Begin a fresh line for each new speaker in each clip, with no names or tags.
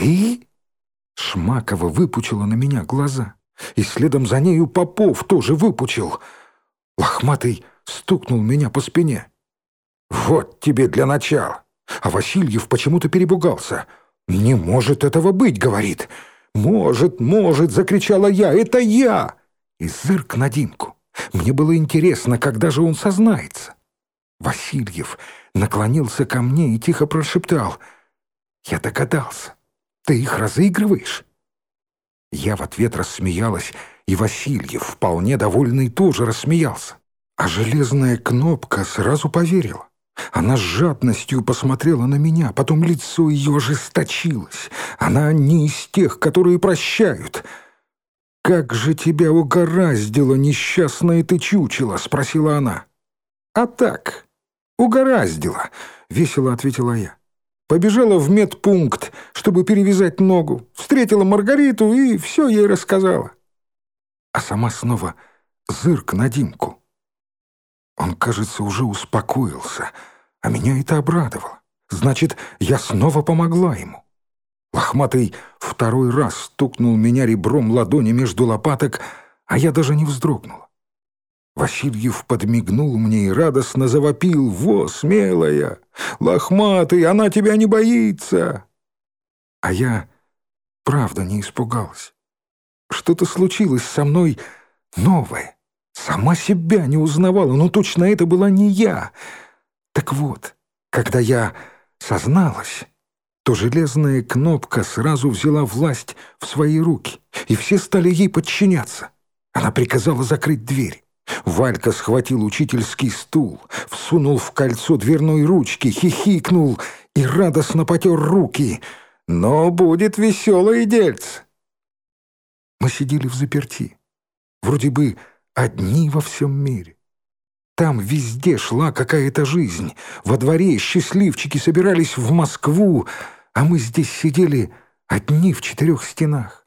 «Ты?» Шмакова выпучила на меня глаза, и следом за нею Попов тоже выпучил. Лохматый стукнул меня по спине. «Вот тебе для начала!» А Васильев почему-то перепугался. «Не может этого быть!» — говорит. «Может, может!» — закричала я. «Это я!» И зырк на Димку. Мне было интересно, когда же он сознается. Васильев наклонился ко мне и тихо прошептал: «Я догадался. Ты их разыгрываешь?» Я в ответ рассмеялась, и Васильев, вполне довольный, тоже рассмеялся. А железная кнопка сразу поверила. Она с жадностью посмотрела на меня, потом лицо ее ожесточилось. Она не из тех, которые прощают. «Как же тебя угораздило, несчастное ты чучело?» — спросила она. «А так, угораздило», — весело ответила я. Побежала в медпункт, чтобы перевязать ногу, встретила Маргариту и все ей рассказала. А сама снова зырк на Димку. Он, кажется, уже успокоился, а меня это обрадовало. Значит, я снова помогла ему. Лохматый второй раз стукнул меня ребром ладони между лопаток, а я даже не вздрогнула. Васильев подмигнул мне и радостно завопил: «Во, смелая! Лохматый, она тебя не боится!» А я правда не испугалась. Что-то случилось со мной новое. Сама себя не узнавала, но точно это была не я. Так вот, когда я созналась, то железная кнопка сразу взяла власть в свои руки, и все стали ей подчиняться. Она приказала закрыть дверь. Валька схватил учительский стул, всунул в кольцо дверной ручки, хихикнул и радостно потер руки. «Но будет веселое дельце!» Мы сидели взаперти, вроде бы одни во всем мире. Там везде шла какая-то жизнь. Во дворе счастливчики собирались в Москву, а мы здесь сидели одни в 4 стенах.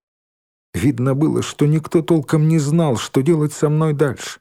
Видно было, что никто толком не знал, что делать со мной дальше.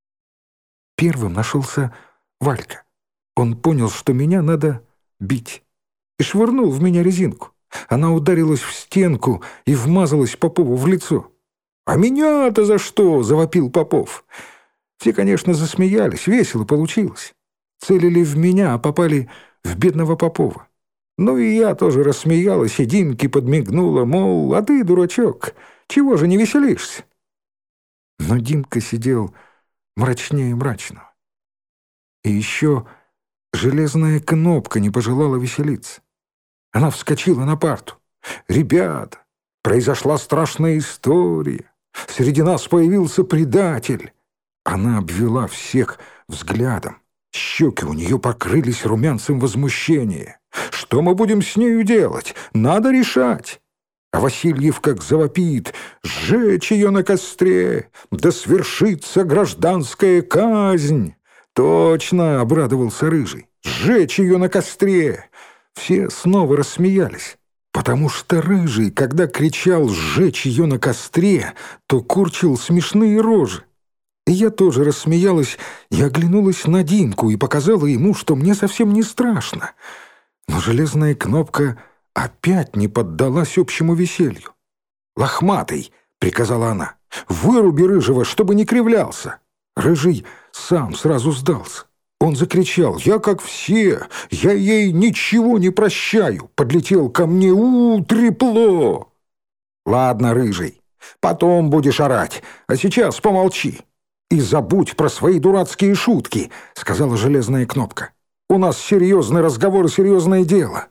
Первым нашелся Валька. Он понял, что меня надо бить, и швырнул в меня резинку. Она ударилась в стенку и вмазалась Попову в лицо. «А меня-то за что?» — завопил Попов. Все, конечно, засмеялись, весело получилось. Целили в меня, а попали в бедного Попова. Ну и я тоже рассмеялась, и Димке подмигнула, мол, «А ты, дурачок, чего же не веселишься?» Но Димка сидел мрачнее мрачного. И еще железная кнопка не пожелала веселиться. Она вскочила на парту. «Ребята, произошла страшная история. Среди нас появился предатель». Она обвела всех взглядом. Щеки у нее покрылись румянцем возмущения. «Что мы будем с нею делать? Надо решать!» А Васильев как завопит: «Сжечь ее на костре! Да свершится гражданская казнь!» «Точно!» — обрадовался Рыжий. «Сжечь ее на костре!» Все снова рассмеялись, потому что Рыжий, когда кричал «сжечь ее на костре», то корчил смешные рожи. И я тоже рассмеялась и оглянулась на Димку и показала ему, что мне совсем не страшно. Но железная кнопка опять не поддалась общему веселью. «Лохматый!» — приказала она. «Выруби Рыжего, чтобы не кривлялся!» Рыжий сам сразу сдался. Он закричал: «Я как все! Я ей ничего не прощаю!» Подлетел ко мне: трепло!» «Ладно, Рыжий, потом будешь орать, а сейчас помолчи и забудь про свои дурацкие шутки», — сказала железная кнопка. «У нас серьезный разговор и серьезное дело».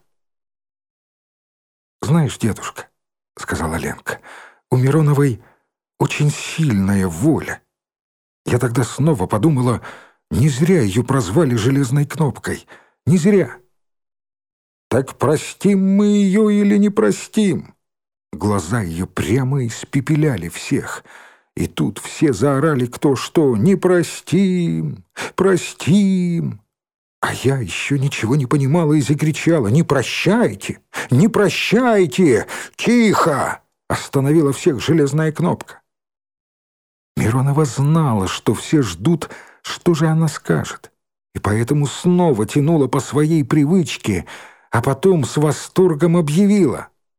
«Знаешь, дедушка, — сказала Ленка, — у Мироновой очень сильная воля. Я тогда снова подумала, не зря ее прозвали железной кнопкой. Не зря». «Так простим мы ее или не простим?» Глаза ее прямо испепеляли всех. И тут все заорали кто что: «Не простим! Простим!» А я еще ничего не понимала и закричала: «Не прощайте! Не прощайте! Тихо!» Остановила всех железная кнопка. Миронова знала, что все ждут, что же она скажет, и поэтому снова тянула по своей привычке, а потом с восторгом объявила: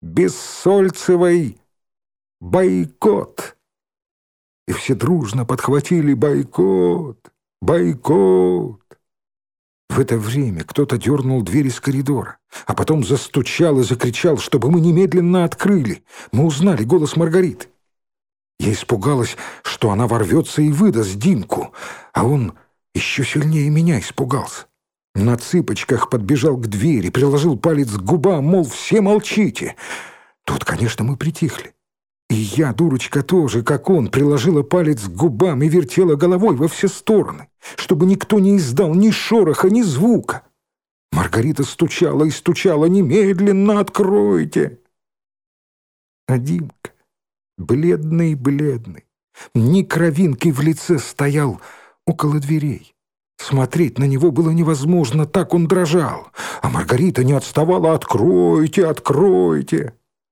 Бессольцевой бойкот!» И все дружно подхватили: «Бойкот! Бойкот!» В это время кто-то дернул дверь из коридора, а потом застучал и закричал, чтобы мы немедленно открыли. Мы узнали голос Маргариты. Я испугалась, что она ворвется и выдаст Димку, а он еще сильнее меня испугался. На цыпочках подбежал к двери, приложил палец к губам, мол, все молчите. Тут, конечно, мы притихли. И я, дурочка, тоже, как он, приложила палец к губам и вертела головой во все стороны, чтобы никто не издал ни шороха, ни звука. Маргарита стучала и стучала: «Немедленно откройте!» А Димка, бледный, ни кровинкой в лице, стоял около дверей. Смотреть на него было невозможно, так он дрожал. А Маргарита не отставала: «Откройте, откройте!»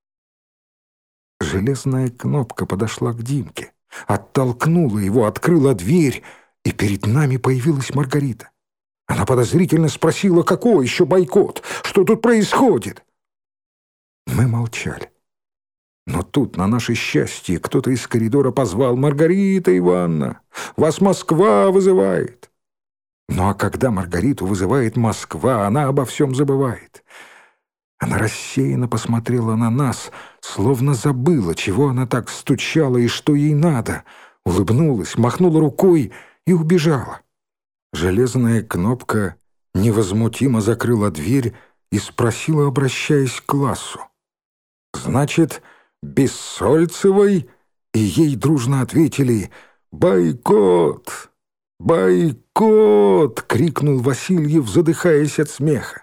Железная кнопка подошла к Димке, оттолкнула его, открыла дверь, и перед нами появилась Маргарита. Она подозрительно спросила: «Какой еще бойкот? Что тут происходит?» Мы молчали. Но тут, на наше счастье, кто-то из коридора позвал: «Маргарита Ивановна, вас Москва вызывает!» Ну а когда Маргариту вызывает Москва, она обо всем забывает. Она рассеянно посмотрела на нас, словно забыла, чего она так стучала и что ей надо, улыбнулась, махнула рукой и убежала. Железная кнопка невозмутимо закрыла дверь и спросила, обращаясь к классу: «Значит, Бессольцевой?» И ей дружно ответили: «Бойкот! Бойкот!» — крикнул Васильев, задыхаясь от смеха.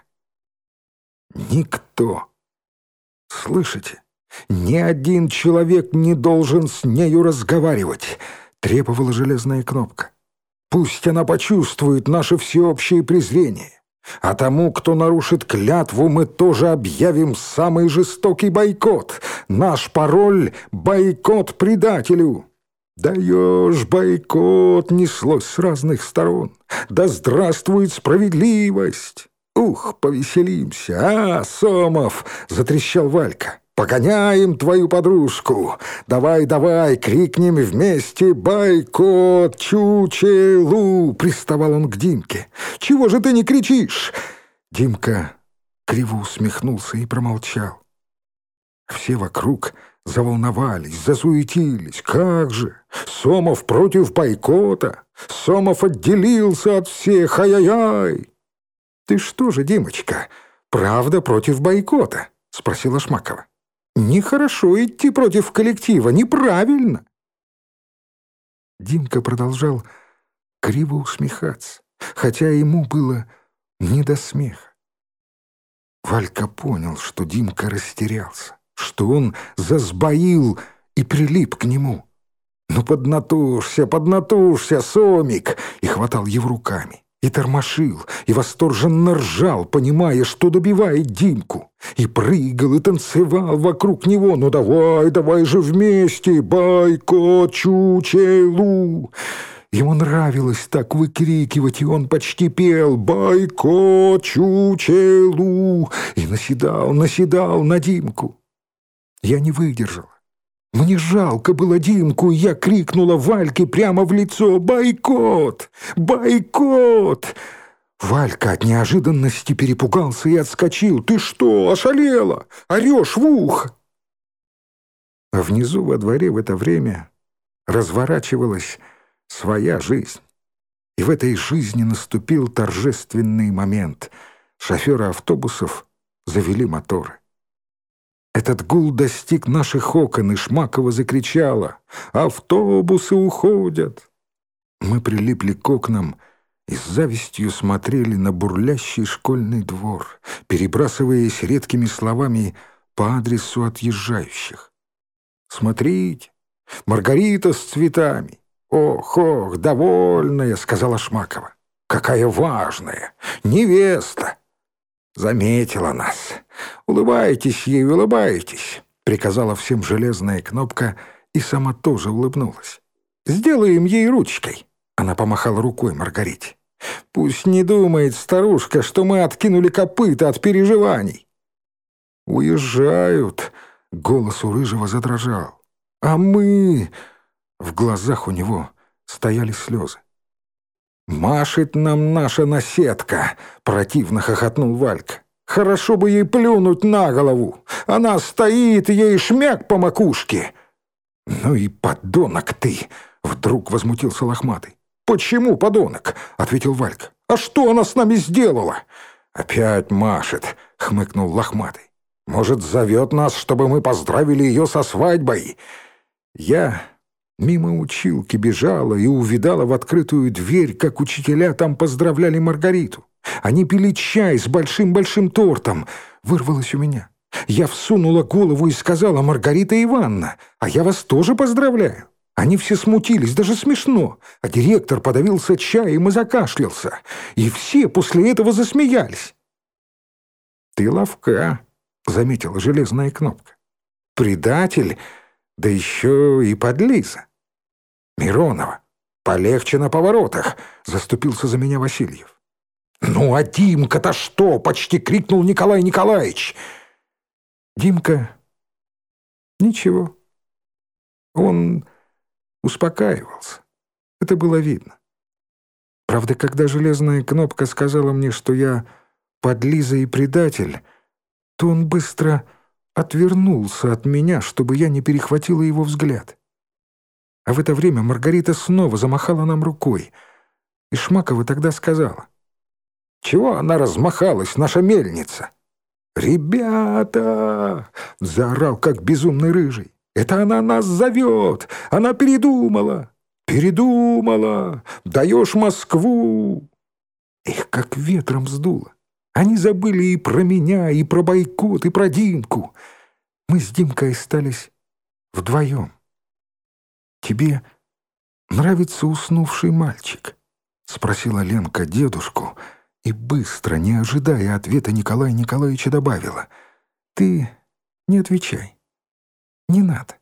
Никто, слышите, ни один человек не должен с нею разговаривать, требовала железная кнопка. Пусть она почувствует наше всеобщее презрение. А тому, кто нарушит клятву, мы тоже объявим самый жестокий бойкот. Наш пароль — бойкот предателю. «Даешь бойкот!» — неслось с разных сторон. «Да здравствует справедливость!» «Ух, повеселимся, а, Сомов!» — затрещал Валька. «Погоняем твою подружку! Давай, давай, крикнем вместе: бойкот чучелу!» — приставал он к Димке. «Чего же ты не кричишь?» Димка криво усмехнулся и промолчал. Все вокруг заволновались, засуетились. Как же! Сомов против бойкота! Сомов отделился от всех! Ай-яй-яй! «Ты что же, Димочка, правда против бойкота?» — спросила Шмакова. «Нехорошо идти против коллектива, неправильно». Димка продолжал криво усмехаться, хотя ему было не до смеха. Валька понял, что Димка растерялся, что он засбоил и прилип к нему. «Ну поднатужься, поднатужься, Сомик!» и хватал его руками. И тормошил, и восторженно ржал, понимая, что добивает Димку. И прыгал, и танцевал вокруг него. «Ну давай, давай же вместе! Бойкот чучелу!» Ему нравилось так выкрикивать, и он почти пел «Бойкот чучелу!» и наседал на Димку. Я не выдержала. Мне жалко было Димку, и я крикнула Вальке прямо в лицо: «Бойкот! Бойкот!» Валька от неожиданности перепугался и отскочил. «Ты что, ошалела? Орешь в ухо!» А внизу во дворе в это время разворачивалась своя жизнь. И в этой жизни наступил торжественный момент. Шоферы автобусов завели моторы. Этот гул достиг наших окон, и Шмакова закричала: «Автобусы уходят!» Мы прилипли к окнам и с завистью смотрели на бурлящий школьный двор, перебрасываясь редкими словами по адресу отъезжающих. «Смотрите, Маргарита с цветами! Ох, ох, довольная!» — сказала Шмакова. «Какая важная! Невеста!» Заметила нас. «Улыбайтесь ей, улыбайтесь», — приказала всем железная кнопка и сама тоже улыбнулась. «Сделаем ей ручкой», — она помахала рукой Маргарите. «Пусть не думает старушка, что мы откинули копыта от переживаний». «Уезжают», Голос у Рыжего задрожал. «А мы...» В глазах у него стояли слезы. «Машет нам наша наседка!» — противно хохотнул Валька. «Хорошо бы ей плюнуть на голову! Она стоит, ей шмяк по макушке!» «Ну и подонок ты!» — вдруг возмутился Лохматый. «Почему подонок?» — ответил Валька. «А что она с нами сделала?» «Опять машет!» — хмыкнул Лохматый. «Может, зовет нас, чтобы мы поздравили ее со свадьбой?» Я мимо училки бежала и увидала в открытую дверь, как учителя там поздравляли Маргариту. Они пили чай с большим-большим тортом. Вырвалось у меня. Я всунула голову и сказала: «Маргарита Ивановна, а я вас тоже поздравляю». Они все смутились, даже смешно. А директор подавился чаем и закашлялся. И все после этого засмеялись. «Ты ловка», — заметила железная кнопка. «Предатель, да еще и подлиза». «Миронова, полегче на поворотах», — заступился за меня Васильев. «Ну а Димка-то что?» — почти крикнул Николай Николаевич. Димка... Ничего. Он успокаивался. Это было видно. Правда, когда железная кнопка сказала мне, что я подлиза и предатель, то он быстро отвернулся от меня, чтобы я не перехватила его взгляд. А в это время Маргарита снова замахала нам рукой, и Шмакова тогда сказала: «Чего она размахалась, наша мельница?» «Ребята!» — заорал, как безумный Рыжий. «Это она нас зовет! Она передумала! Передумала! Даешь Москву!» Их как ветром сдуло. Они забыли и про меня, и про бойкот, и про Димку. Мы с Димкой остались вдвоем. «Тебе нравится уснувший мальчик?» — спросила Ленка дедушку, и быстро, не ожидая ответа Николая Николаевича, добавила: «Ты не отвечай. Не надо.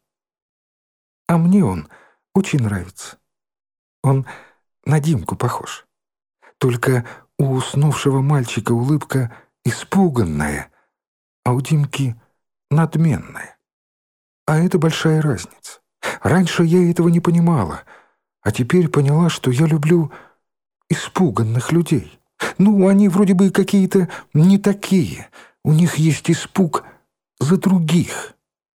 А мне он очень нравится. Он на Димку похож. Только у уснувшего мальчика улыбка испуганная, а у Димки надменная. А это большая разница. Раньше я этого не понимала, а теперь поняла, что я люблю испуганных людей. Ну, они вроде бы какие-то не такие. У них есть испуг за других».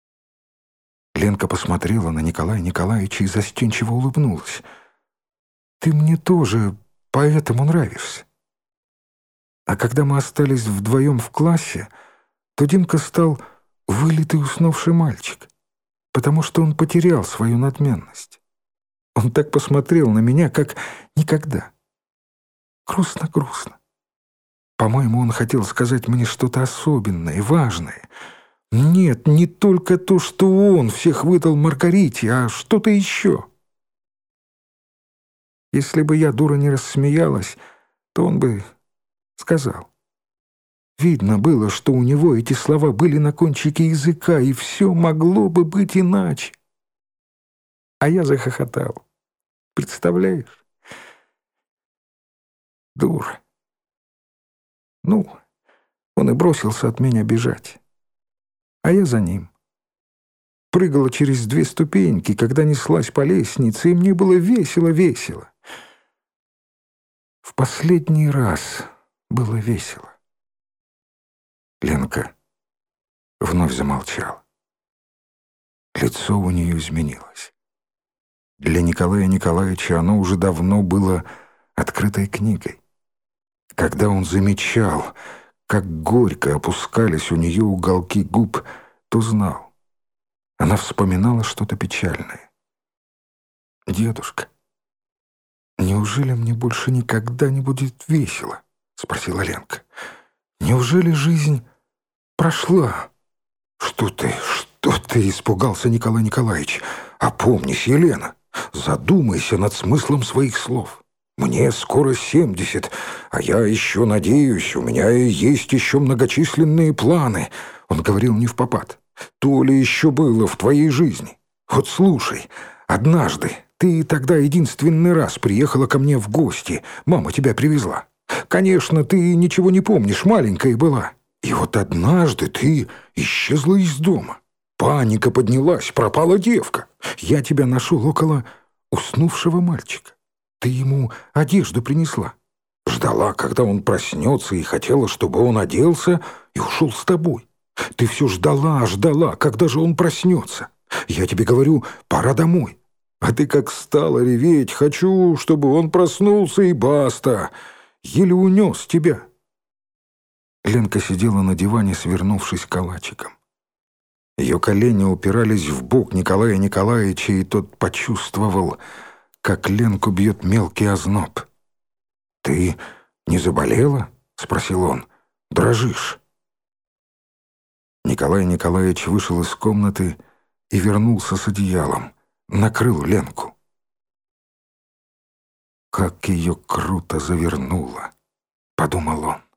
Ленка посмотрела на Николая Николаевича и застенчиво улыбнулась. «Ты мне тоже поэтому нравишься». А когда мы остались вдвоем в классе, то Димка стал вылитый уснувший мальчик, потому что он потерял свою надменность. Он так посмотрел на меня, как никогда. Грустно-грустно. По-моему, он хотел сказать мне что-то особенное, важное. Нет, не только то, что он всех выдал Маргарите, а что-то еще. Если бы я, дура, не рассмеялась, то он бы сказал. Видно было, что у него эти слова были на кончике языка, и все могло бы быть иначе. А я захохотал. Представляешь? Дура. Ну, он и бросился от меня бежать. А я за ним. Прыгала через 2 ступеньки, когда неслась по лестнице, и мне было весело-весело. В последний раз было весело. Ленка вновь замолчала. Лицо у нее изменилось. Для Николая Николаевича оно уже давно было открытой книгой. Когда он замечал, как горько опускались у нее уголки губ, то знал. Она вспоминала что-то печальное. «Дедушка, неужели мне больше никогда не будет весело?» — спросила Ленка. «Неужели жизнь прошла?» Что ты?» — испугался Николай Николаевич. «Опомнись, Елена, задумайся над смыслом своих слов. Мне скоро 70, а я еще надеюсь, у меня есть еще многочисленные планы». Он говорил не впопад. «То ли еще было в твоей жизни? Вот слушай, однажды ты тогда единственный раз приехала ко мне в гости, мама тебя привезла. Конечно, ты ничего не помнишь, маленькая была. И вот однажды ты исчезла из дома. Паника поднялась, пропала девка. Я тебя нашел около уснувшего мальчика. Ты ему одежду принесла. Ждала, когда он проснется, и хотела, чтобы он оделся и ушел с тобой. Ты все ждала, ждала, когда же он проснется. Я тебе говорю, пора домой. А ты как стала реветь, хочу, чтобы он проснулся, и баста. Еле унес тебя. Ленка сидела на диване, свернувшись калачиком. Ее колени упирались в бок Николая Николаевича, и тот почувствовал, как Ленку бьет мелкий озноб. «Ты не заболела?» — спросил он. «Дрожишь». Николай Николаевич вышел из комнаты и вернулся с одеялом, накрыл Ленку. «Как ее круто завернуло!» — подумал он.